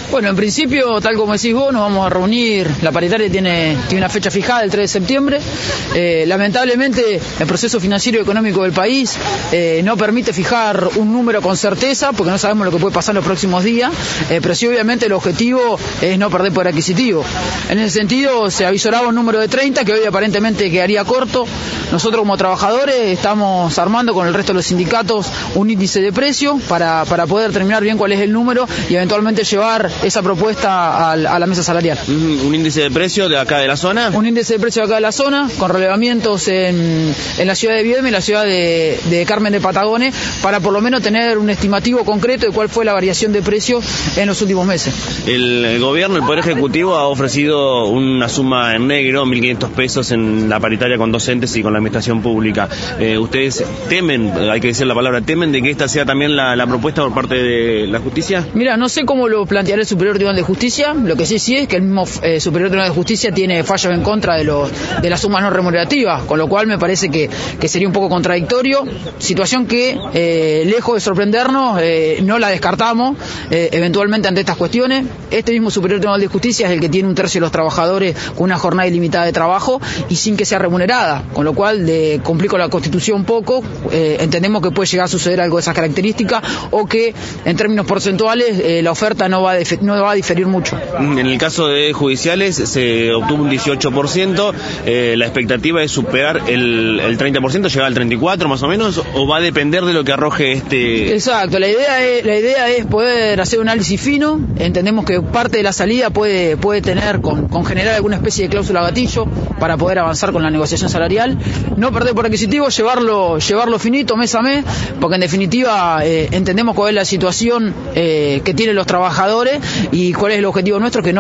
Bueno, en principio, tal como decís vos, nos vamos a reunir. La paritaria tiene una fecha fijada, el 3 de septiembre. Lamentablemente, el proceso financiero y económico del país no permite fijar un número con certeza, porque no sabemos lo que puede pasar en los próximos días, pero sí, obviamente, el objetivo es no perder poder adquisitivo. En ese sentido, se avisoraba un número de 30, que hoy aparentemente quedaría corto. Nosotros, como trabajadores, estamos armando con el resto de los sindicatos un índice de precio para poder determinar bien cuál es el número y eventualmente llevar esa propuesta a la mesa salarial. ¿Un índice de precio de acá de la zona? Un índice de precio de acá de la zona, con relevamientos en la ciudad de Viedma y la ciudad de Carmen de Patagones, para por lo menos tener un estimativo concreto de cuál fue la variación de precio en los últimos meses. El gobierno, el Poder Ejecutivo, ha ofrecido una suma en negro, 1.500 pesos en la paritaria con docentes y con la administración pública. ¿Ustedes temen, hay que decir la palabra, temen de que esta sea también la propuesta por parte de la justicia? Mira, no sé cómo lo planteará el Superior Tribunal de Justicia. Lo que sí es que el mismo Superior Tribunal de Justicia tiene fallos en contra de las sumas no remunerativas, con lo cual me parece que sería un poco contradictorio, situación que, lejos de sorprendernos, no la descartamos eventualmente ante estas cuestiones. Este mismo Superior Tribunal de Justicia es el que tiene 1/3 de los trabajadores con una jornada ilimitada de trabajo y sin que sea remunerada, con lo cual, de cumplir con la Constitución un poco, entendemos que puede llegar a suceder algo de esas características, o que en términos porcentuales la oferta no va a diferir mucho. En el caso de judiciales se obtuvo un 18%, la expectativa es superar el 30%, llegar al 34% más o menos, o va a depender de lo que arroje este... Exacto, la idea es poder hacer un análisis fino. Entendemos que parte de la salida puede tener con generar alguna especie de cláusula gatillo para poder avanzar con la negociación salarial, no perder por adquisitivo, llevarlo finito mes a mes, porque en definitiva entendemos cuál es la situación que tienen los trabajadores y cuál es el objetivo nuestro, que no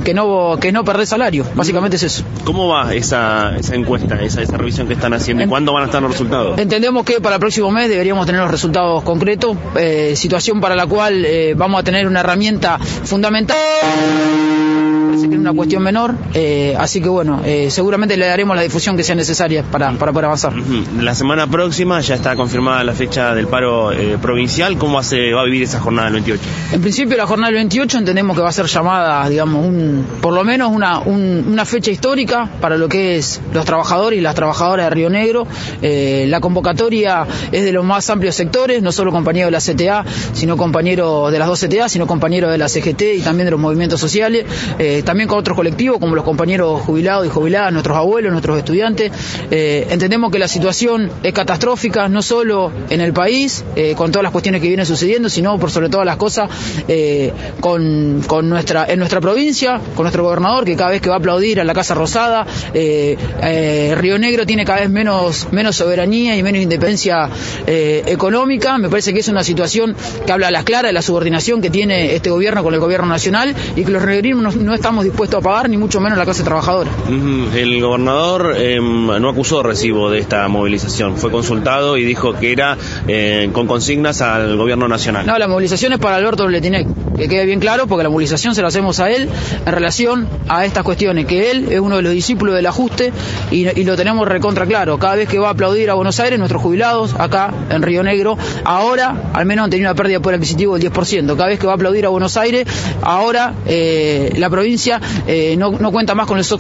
perder salario. Básicamente es eso. ¿Cómo va esa encuesta, esa revisión que están haciendo? ¿Cuándo van a estar los resultados? Entendemos que para el próximo mes deberíamos tener los resultados concretos, situación para la cual vamos a tener una herramienta fundamental. Parece que es una cuestión menor, así que bueno, seguramente le daremos la difusión que sea necesaria para poder avanzar. La semana próxima ya está confirmada la fecha del paro provincial. ¿Cómo va a vivir esa jornada del 28? En principio, la jornada del 28 entendemos que va a ser llamada, digamos, por lo menos una fecha histórica para lo que es los trabajadores y las trabajadoras de Río Negro. La convocatoria es de los más amplios sectores, no solo compañeros de la CTA, sino compañeros de las dos CTA, sino compañeros de la CGT y también de los movimientos sociales, también con otros colectivos como los compañeros jubilados y jubiladas, nuestros abuelos, nuestros estudiantes. Entendemos que la situación es catastrófica, no solo en el país, con todas las cuestiones que vienen sucediendo, sino por sobre todas las cosas en nuestra provincia, con nuestro gobernador, que cada vez que va a aplaudir a la Casa Rosada. Río Negro tiene cada vez menos soberanía y menos independencia económica. Me parece que es una situación que habla a las claras de la subordinación que tiene este gobierno con el gobierno nacional, y que los rionegrinos no estamos dispuestos a pagar, ni mucho menos la clase trabajadora. El gobernador no acusó recibo de esta movilización, fue consultado y dijo que era con consignas al gobierno nacional. No, la movilización es para Alberto Bletinec, que quede bien claro, porque la movilización se la hacemos a él en relación a estas cuestiones, que él es uno de los discípulos del ajuste y lo tenemos recontra claro. Cada vez que va a aplaudir a Buenos Aires, nuestros jubilados acá en Río Negro, ahora al menos han tenido una pérdida de poder adquisitivo del 10%. Cada vez que va a aplaudir a Buenos Aires, ahora la provincia no cuenta más con el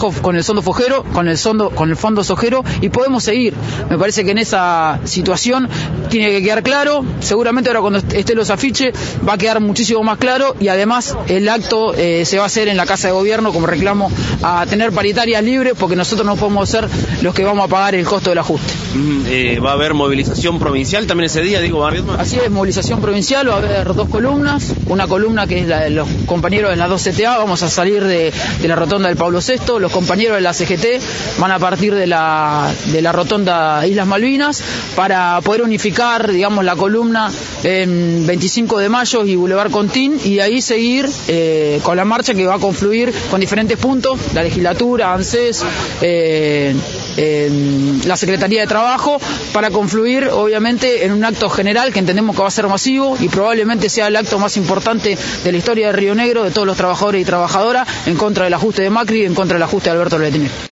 fondo sojero, y podemos seguir. Me parece que en esa situación tiene que quedar claro. Seguramente ahora, cuando estén los afiches, va a quedar muchísimo más claro, y además el acto se va a hacer en la Casa de Gobierno como reclamo a tener paritarias libres, porque nosotros no podemos ser los que vamos a pagar el costo del ajuste. ¿Va a haber movilización provincial también ese día, Barrios? Así es, movilización provincial. Va a haber dos columnas, una columna que es la de los compañeros de las dos CTA. Vamos a salir de la rotonda del Pablo VI, los compañeros de la CGT van a partir de la rotonda Islas Malvinas, para poder unificar, digamos, la columna en 25 de Mayo y Boulevard Contín, y ahí seguir con la marcha que va a confluir con diferentes puntos, la legislatura, ANSES, la Secretaría de Trabajo, para confluir obviamente en un acto general que entendemos que va a ser masivo y probablemente sea el acto más importante de la historia de Río Negro, de todos los trabajadores y trabajadoras, en contra del ajuste de Macri y en contra del ajuste de Alberto Bletinec.